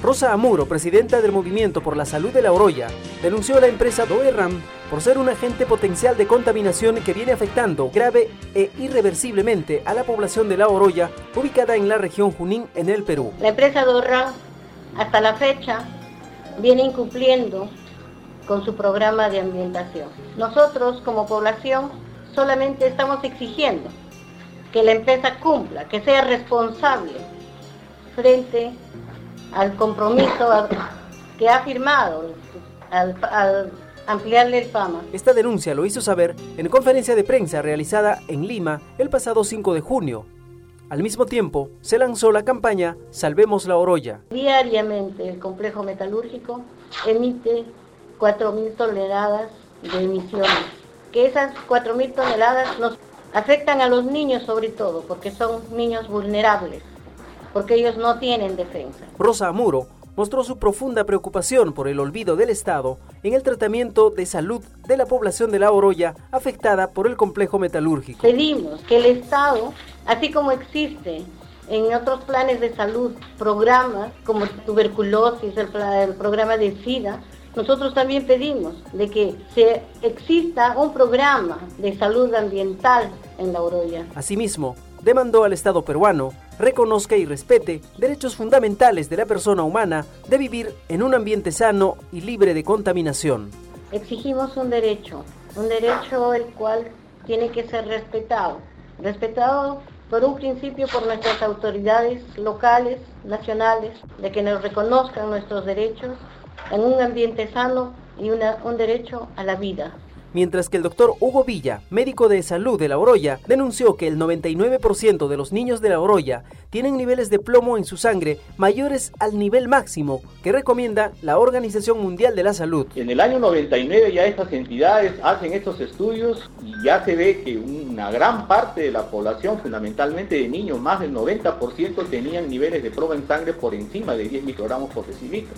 Rosa Amuro, presidenta del Movimiento por la Salud de La Oroya, denunció a la empresa Doerram por ser un agente potencial de contaminación que viene afectando grave e irreversiblemente a la población de La Oroya, ubicada en la región Junín, en el Perú. La empresa Doerram, hasta la fecha, viene incumpliendo con su programa de ambientación. Nosotros, como población, solamente estamos exigiendo que la empresa cumpla, que sea responsable frente al compromiso que ha firmado al ampliarle el PAMA. Esta denuncia lo hizo saber en conferencia de prensa realizada en Lima el pasado 5 de junio. Al mismo tiempo, se lanzó la campaña Salvemos La Oroya. Diariamente el complejo metalúrgico emite 4.000 toneladas de emisiones, que esas 4.000 toneladas nos afectan a los niños sobre todo, porque son niños vulnerables, porque ellos no tienen defensa. Rosa Amuro mostró su profunda preocupación por el olvido del Estado en el tratamiento de salud de la población de La Oroya afectada por el complejo metalúrgico. Pedimos que el Estado, así como existe en otros planes de salud, programas como tuberculosis, el programa de SIDA, nosotros también pedimos de que exista un programa de salud ambiental en La Oroya. Asimismo, demandó al Estado peruano reconozca y respete derechos fundamentales de la persona humana de vivir en un ambiente sano y libre de contaminación. Exigimos un derecho el cual tiene que ser respetado por un principio por nuestras autoridades locales, nacionales, de que nos reconozcan nuestros derechos en un ambiente sano y un derecho a la vida. Mientras que el doctor Hugo Villa, médico de salud de La Oroya, denunció que el 99% de los niños de La Oroya tienen niveles de plomo en su sangre mayores al nivel máximo que recomienda la Organización Mundial de la Salud. En el año 99 ya estas entidades hacen estos estudios y ya se ve que una gran parte de la población, fundamentalmente de niños, más del 90% tenían niveles de plomo en sangre por encima de 10 microgramos por decilitro.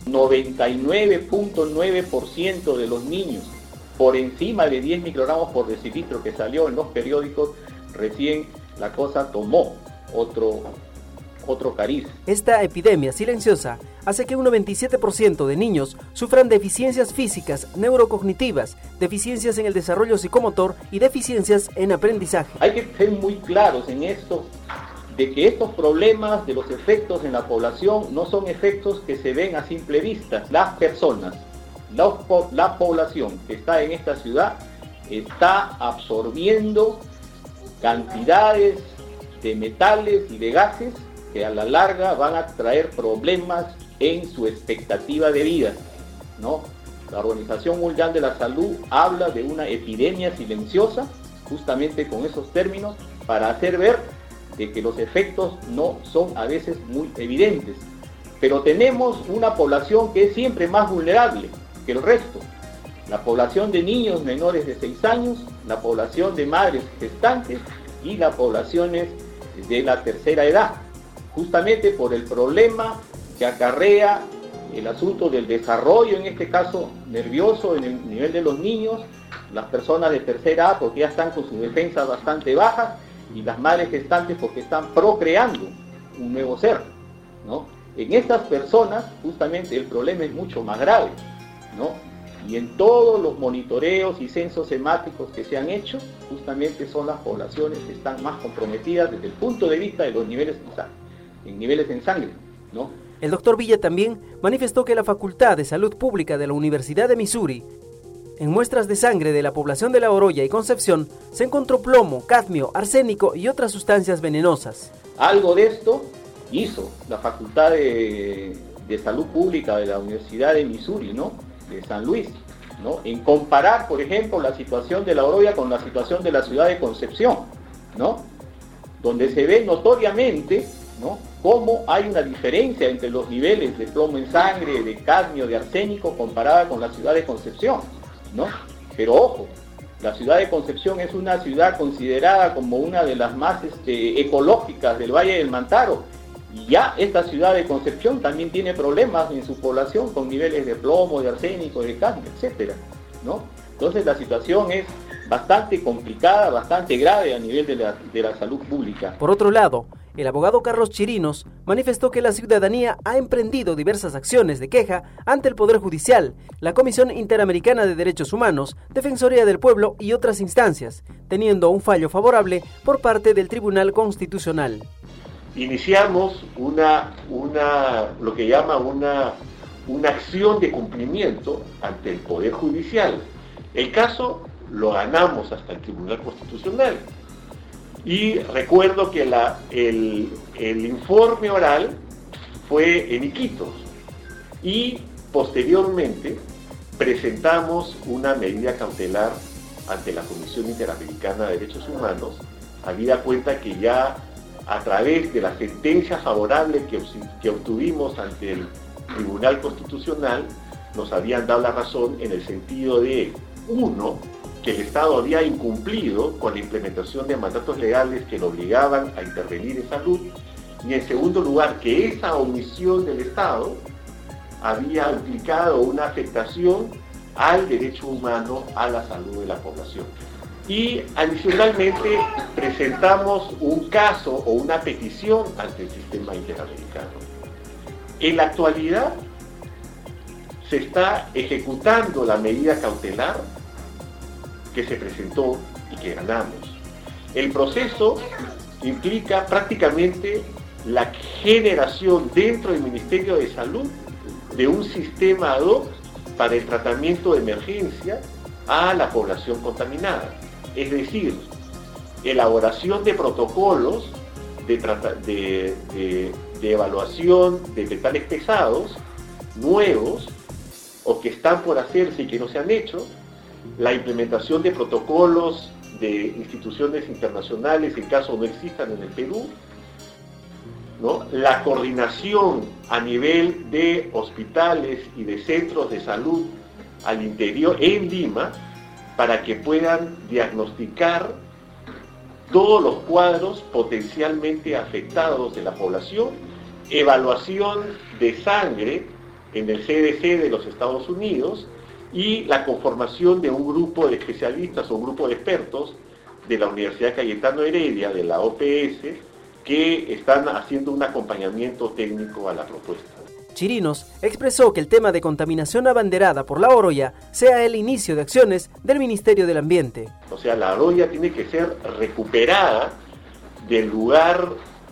99.9% de los niños por encima de 10 microgramos por decilitro que salió en los periódicos, recién la cosa tomó otro cariz. Esta epidemia silenciosa hace que un 97% de niños sufran deficiencias físicas, neurocognitivas, deficiencias en el desarrollo psicomotor y deficiencias en aprendizaje. Hay que ser muy claros en esto, de que estos problemas de los efectos en la población no son efectos que se ven a simple vista. Las personas, la población que está en esta ciudad está absorbiendo cantidades de metales y de gases que a la larga van a traer problemas en su expectativa de vida, ¿no? La Organización Mundial de la Salud habla de una epidemia silenciosa, justamente con esos términos, para hacer ver de que los efectos no son a veces muy evidentes. Pero tenemos una población que es siempre más vulnerable que el resto. La población de niños menores de 6 años, la población de madres gestantes y las poblaciones de la tercera edad, justamente por el problema que acarrea el asunto del desarrollo, en este caso nervioso, en el nivel de los niños, las personas de tercera edad porque ya están con sus defensas bastante bajas, y las madres gestantes porque están procreando un nuevo ser, ¿no? En estas personas justamente el problema es mucho más grave, ¿no? Y en todos los monitoreos y censos hemáticos que se han hecho, justamente son las poblaciones que están más comprometidas desde el punto de vista de los niveles en sangre, ¿no? El doctor Villa también manifestó que la Facultad de Salud Pública de la Universidad de Missouri, en muestras de sangre de la población de La Oroya y Concepción, se encontró plomo, cadmio, arsénico y otras sustancias venenosas. Algo de esto hizo la Facultad de Salud Pública de la Universidad de Missouri, ¿no? De San Luis, ¿no? En comparar, por ejemplo, la situación de La Oroya con la situación de la ciudad de Concepción, ¿no? Donde se ve notoriamente, ¿no?, cómo hay una diferencia entre los niveles de plomo en sangre, de cadmio, de arsénico, comparada con la ciudad de Concepción, ¿no? Pero ojo, la ciudad de Concepción es una ciudad considerada como una de las más ecológicas del Valle del Mantaro, y ya esta ciudad de Concepción también tiene problemas en su población con niveles de plomo, de arsénico, de cadmio, etcétera, ¿no? Entonces la situación es bastante complicada, bastante grave a nivel de la salud pública. Por otro lado, El abogado Carlos Chirinos manifestó que la ciudadanía ha emprendido diversas acciones de queja ante el Poder Judicial, la Comisión Interamericana de Derechos Humanos, Defensoría del Pueblo y otras instancias, teniendo un fallo favorable por parte del Tribunal Constitucional. Iniciamos lo que llama una acción de cumplimiento ante el Poder Judicial. El caso lo ganamos hasta el Tribunal Constitucional. Y recuerdo que el informe oral fue en Iquitos y posteriormente presentamos una medida cautelar ante la Comisión Interamericana de Derechos Humanos, habida cuenta que ya a través de la sentencia favorable que obtuvimos ante el Tribunal Constitucional nos habían dado la razón en el sentido de, uno, que el Estado había incumplido con la implementación de mandatos legales que lo obligaban a intervenir en salud, y en segundo lugar, que esa omisión del Estado había implicado una afectación al derecho humano a la salud de la población. Y adicionalmente presentamos un caso o una petición ante el sistema interamericano. En la actualidad se está ejecutando la medida cautelar que se presentó y que ganamos. El proceso implica prácticamente la generación dentro del Ministerio de Salud de un sistema ad hoc para el tratamiento de emergencia a la población contaminada. Es decir, elaboración de protocolos de evaluación de metales pesados nuevos o que están por hacerse y que no se han hecho, la implementación de protocolos de instituciones internacionales en caso no existan en el Perú, ¿no? La coordinación a nivel de hospitales y de centros de salud al interior en Lima para que puedan diagnosticar todos los cuadros potencialmente afectados de la población, evaluación de sangre en el CDC de los Estados Unidos y la conformación de un grupo de especialistas o un grupo de expertos de la Universidad Cayetano Heredia, de la OPS, que están haciendo un acompañamiento técnico a la propuesta. Chirinos expresó que el tema de contaminación abanderada por la Oroya sea el inicio de acciones del Ministerio del Ambiente. O sea, la Oroya tiene que ser recuperada del lugar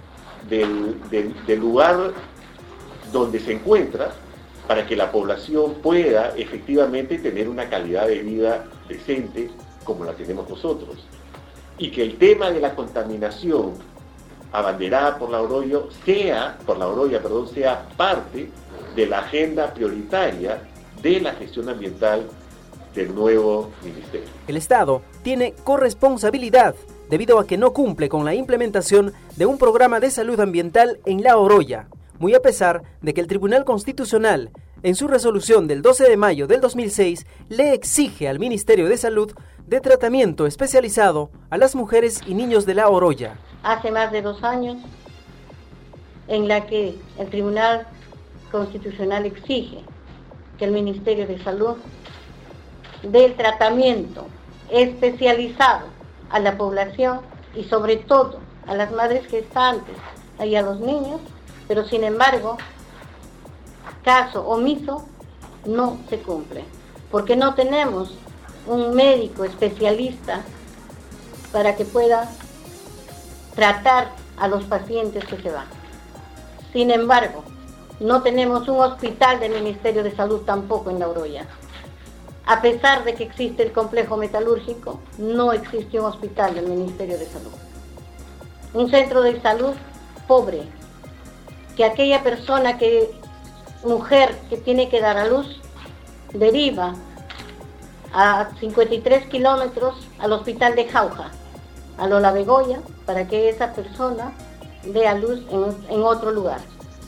donde se encuentra, para que la población pueda efectivamente tener una calidad de vida decente como la tenemos nosotros. Y que el tema de la contaminación abanderada por la Oroya sea parte de la agenda prioritaria de la gestión ambiental del nuevo ministerio. El Estado tiene corresponsabilidad debido a que no cumple con la implementación de un programa de salud ambiental en la Oroya, muy a pesar de que el Tribunal Constitucional, en su resolución del 12 de mayo del 2006, le exige al Ministerio de Salud de tratamiento especializado a las mujeres y niños de la Oroya. Hace más de 2 años, en la que el Tribunal Constitucional exige que el Ministerio de Salud dé el tratamiento especializado a la población y sobre todo a las madres gestantes y a los niños, pero sin embargo, caso omiso, no se cumple, porque no tenemos un médico especialista para que pueda tratar a los pacientes que se van. Sin embargo, no tenemos un hospital del Ministerio de Salud tampoco en la Oroya. A pesar de que existe el complejo metalúrgico, no existe un hospital del Ministerio de Salud. Un centro de salud pobre, que aquella mujer que tiene que dar a luz, deriva a 53 kilómetros al hospital de Jauja, a Lola Begoya, para que esa persona dé a luz en otro lugar.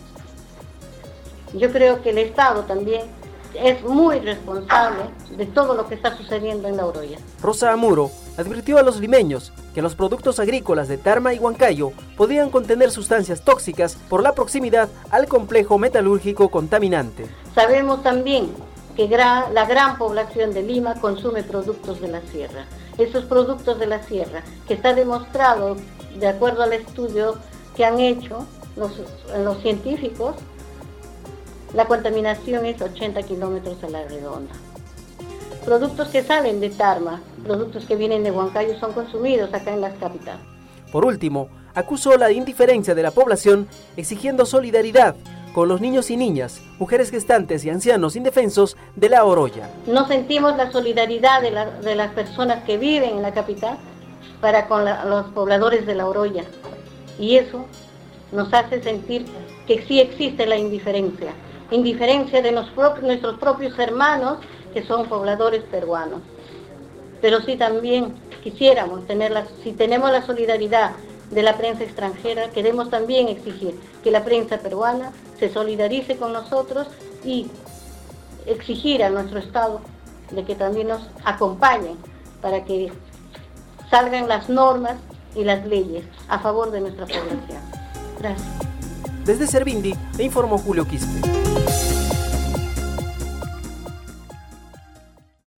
Yo creo que el Estado también es muy responsable de todo lo que está sucediendo en la Oroya. Rosa Amuro advirtió a los limeños que los productos agrícolas de Tarma y Huancayo podían contener sustancias tóxicas por la proximidad al complejo metalúrgico contaminante. Sabemos también que la gran población de Lima consume productos de la sierra. Esos productos de la sierra, que está demostrado, de acuerdo al estudio que han hecho los científicos, la contaminación es 80 kilómetros a la redonda. Productos que salen de Tarma, productos que vienen de Huancayo son consumidos acá en la capital. Por último, acusó la indiferencia de la población exigiendo solidaridad con los niños y niñas, mujeres gestantes y ancianos indefensos de La Oroya. No sentimos la solidaridad de las personas que viven en la capital para con los pobladores de La Oroya. Y eso nos hace sentir que sí existe la indiferencia de nuestros propios hermanos que son pobladores peruanos. Pero sí también quisiéramos si tenemos la solidaridad de la prensa extranjera, queremos también exigir que la prensa peruana se solidarice con nosotros y exigir a nuestro Estado de que también nos acompañen para que salgan las normas y las leyes a favor de nuestra población. Gracias. Desde Servindi, le informó Julio Quispe.